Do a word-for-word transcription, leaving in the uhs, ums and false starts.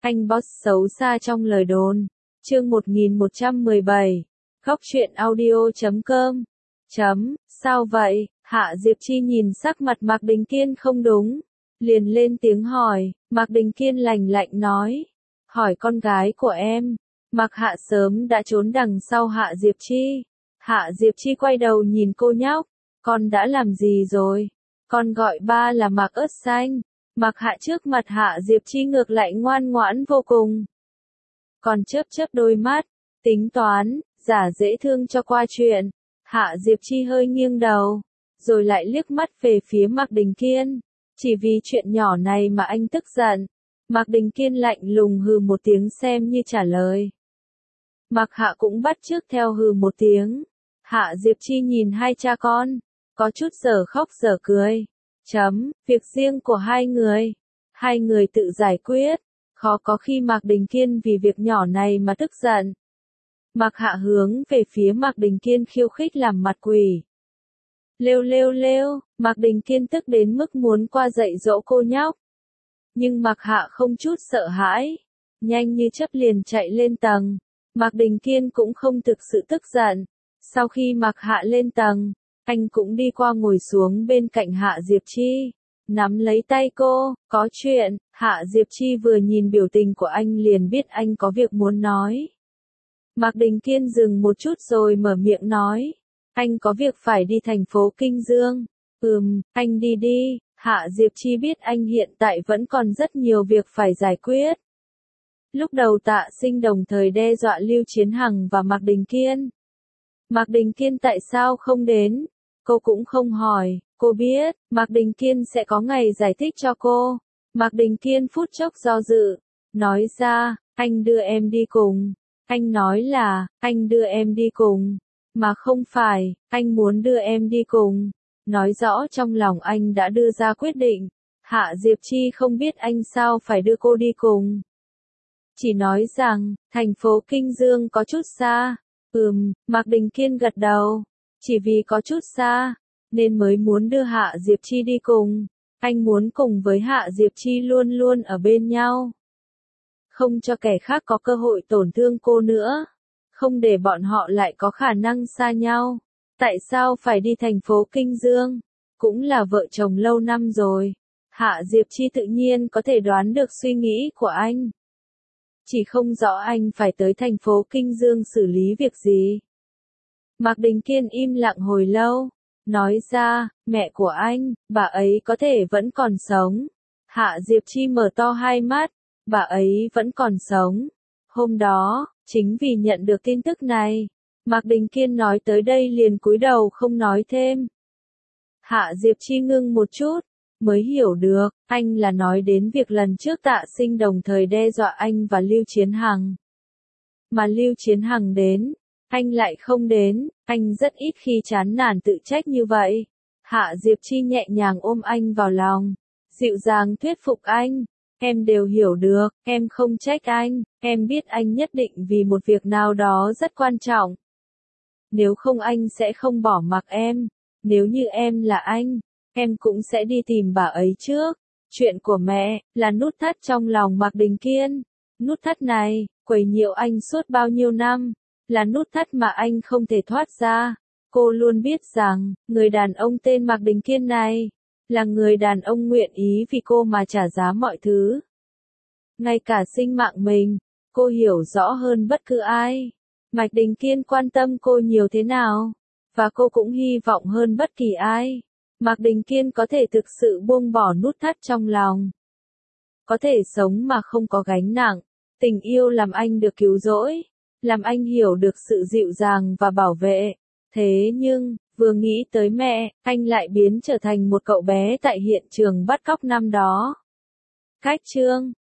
anh boss xấu xa trong lời đồn. Chương một nghìn một trăm mười bảy. Góc truyện audio chấm com. Chấm, sao vậy? Hạ Diệp Chi nhìn sắc mặt Mạc Đình Kiên không đúng, liền lên tiếng hỏi. Mạc Đình Kiên lạnh lạnh nói, hỏi con gái của em. Mạc Hạ sớm đã trốn đằng sau Hạ Diệp Chi. Hạ Diệp Chi quay đầu nhìn cô nhóc, con đã làm gì rồi? Con gọi ba là Mạc ớt xanh. Mạc Hạ trước mặt Hạ Diệp Chi ngược lại ngoan ngoãn vô cùng. Còn chớp chớp đôi mắt, tính toán, giả dễ thương cho qua chuyện. Hạ Diệp Chi hơi nghiêng đầu, rồi lại liếc mắt về phía Mạc Đình Kiên. Chỉ vì chuyện nhỏ này mà anh tức giận. Mạc Đình Kiên lạnh lùng hừ một tiếng xem như trả lời. Mạc Hạ cũng bắt chước theo hừ một tiếng. Hạ Diệp Chi nhìn hai cha con, có chút giờ khóc giờ cười. Chấm, việc riêng của hai người. Hai người tự giải quyết. Khó có khi Mạc Đình Kiên vì việc nhỏ này mà tức giận. Mạc Hạ hướng về phía Mạc Đình Kiên khiêu khích làm mặt quỷ. Lêu lêu lêu, Mạc Đình Kiên tức đến mức muốn qua dạy dỗ cô nhóc. Nhưng Mạc Hạ không chút sợ hãi, nhanh như chớp liền chạy lên tầng. Mạc Đình Kiên cũng không thực sự tức giận. Sau khi Mạc Hạ lên tầng, anh cũng đi qua ngồi xuống bên cạnh Hạ Diệp Chi, nắm lấy tay cô. Có chuyện. Hạ Diệp Chi vừa nhìn biểu tình của anh liền biết anh có việc muốn nói. Mạc Đình Kiên dừng một chút rồi mở miệng nói, anh có việc phải đi thành phố Kinh Dương. Ừm, anh đi đi. Hạ Diệp Chi biết anh hiện tại vẫn còn rất nhiều việc phải giải quyết. Lúc đầu Tạ Sinh đồng thời đe dọa Lưu Chiến Hằng và Mạc Đình Kiên. Mạc Đình Kiên tại sao không đến? Cô cũng không hỏi. Cô biết, Mạc Đình Kiên sẽ có ngày giải thích cho cô. Mạc Đình Kiên phút chốc do dự, nói ra, anh đưa em đi cùng. Anh nói là, anh đưa em đi cùng, mà không phải, anh muốn đưa em đi cùng. Nói rõ trong lòng anh đã đưa ra quyết định. Hạ Diệp Chi không biết anh sao phải đưa cô đi cùng. Chỉ nói rằng, thành phố Kinh Dương có chút xa. Ừm, Mạc Đình Kiên gật đầu. Chỉ vì có chút xa, nên mới muốn đưa Hạ Diệp Chi đi cùng. Anh muốn cùng với Hạ Diệp Chi luôn luôn ở bên nhau. Không cho kẻ khác có cơ hội tổn thương cô nữa. Không để bọn họ lại có khả năng xa nhau. Tại sao phải đi thành phố Kinh Dương? Cũng là vợ chồng lâu năm rồi. Hạ Diệp Chi tự nhiên có thể đoán được suy nghĩ của anh. Chỉ không rõ anh phải tới thành phố Kinh Dương xử lý việc gì. Mạc Đình Kiên im lặng hồi lâu, nói ra, mẹ của anh, bà ấy có thể vẫn còn sống. Hạ Diệp Chi mở to hai mắt, bà ấy vẫn còn sống. Hôm đó, chính vì nhận được tin tức này, Mạc Đình Kiên nói tới đây liền cúi đầu không nói thêm. Hạ Diệp Chi ngưng một chút, mới hiểu được, anh là nói đến việc lần trước Tạ Sinh đồng thời đe dọa anh và Lưu Chiến Hằng. Mà Lưu Chiến Hằng đến, anh lại không đến, anh rất ít khi chán nản tự trách như vậy. Hạ Diệp Chi nhẹ nhàng ôm anh vào lòng, dịu dàng thuyết phục anh. Em đều hiểu được, em không trách anh, em biết anh nhất định vì một việc nào đó rất quan trọng. Nếu không anh sẽ không bỏ mặc em. Nếu như em là anh, em cũng sẽ đi tìm bà ấy trước. Chuyện của mẹ, là nút thắt trong lòng Mạc Đình Kiên. Nút thắt này, quấy nhiễu anh suốt bao nhiêu năm. Là nút thắt mà anh không thể thoát ra. Cô luôn biết rằng, người đàn ông tên Mạc Đình Kiên này, là người đàn ông nguyện ý vì cô mà trả giá mọi thứ. Ngay cả sinh mạng mình, cô hiểu rõ hơn bất cứ ai. Mạc Đình Kiên quan tâm cô nhiều thế nào, và cô cũng hy vọng hơn bất kỳ ai. Mạc Đình Kiên có thể thực sự buông bỏ nút thắt trong lòng. Có thể sống mà không có gánh nặng. Tình yêu làm anh được cứu rỗi, làm anh hiểu được sự dịu dàng và bảo vệ. Thế nhưng, vừa nghĩ tới mẹ, anh lại biến trở thành một cậu bé tại hiện trường bắt cóc năm đó. Cách chương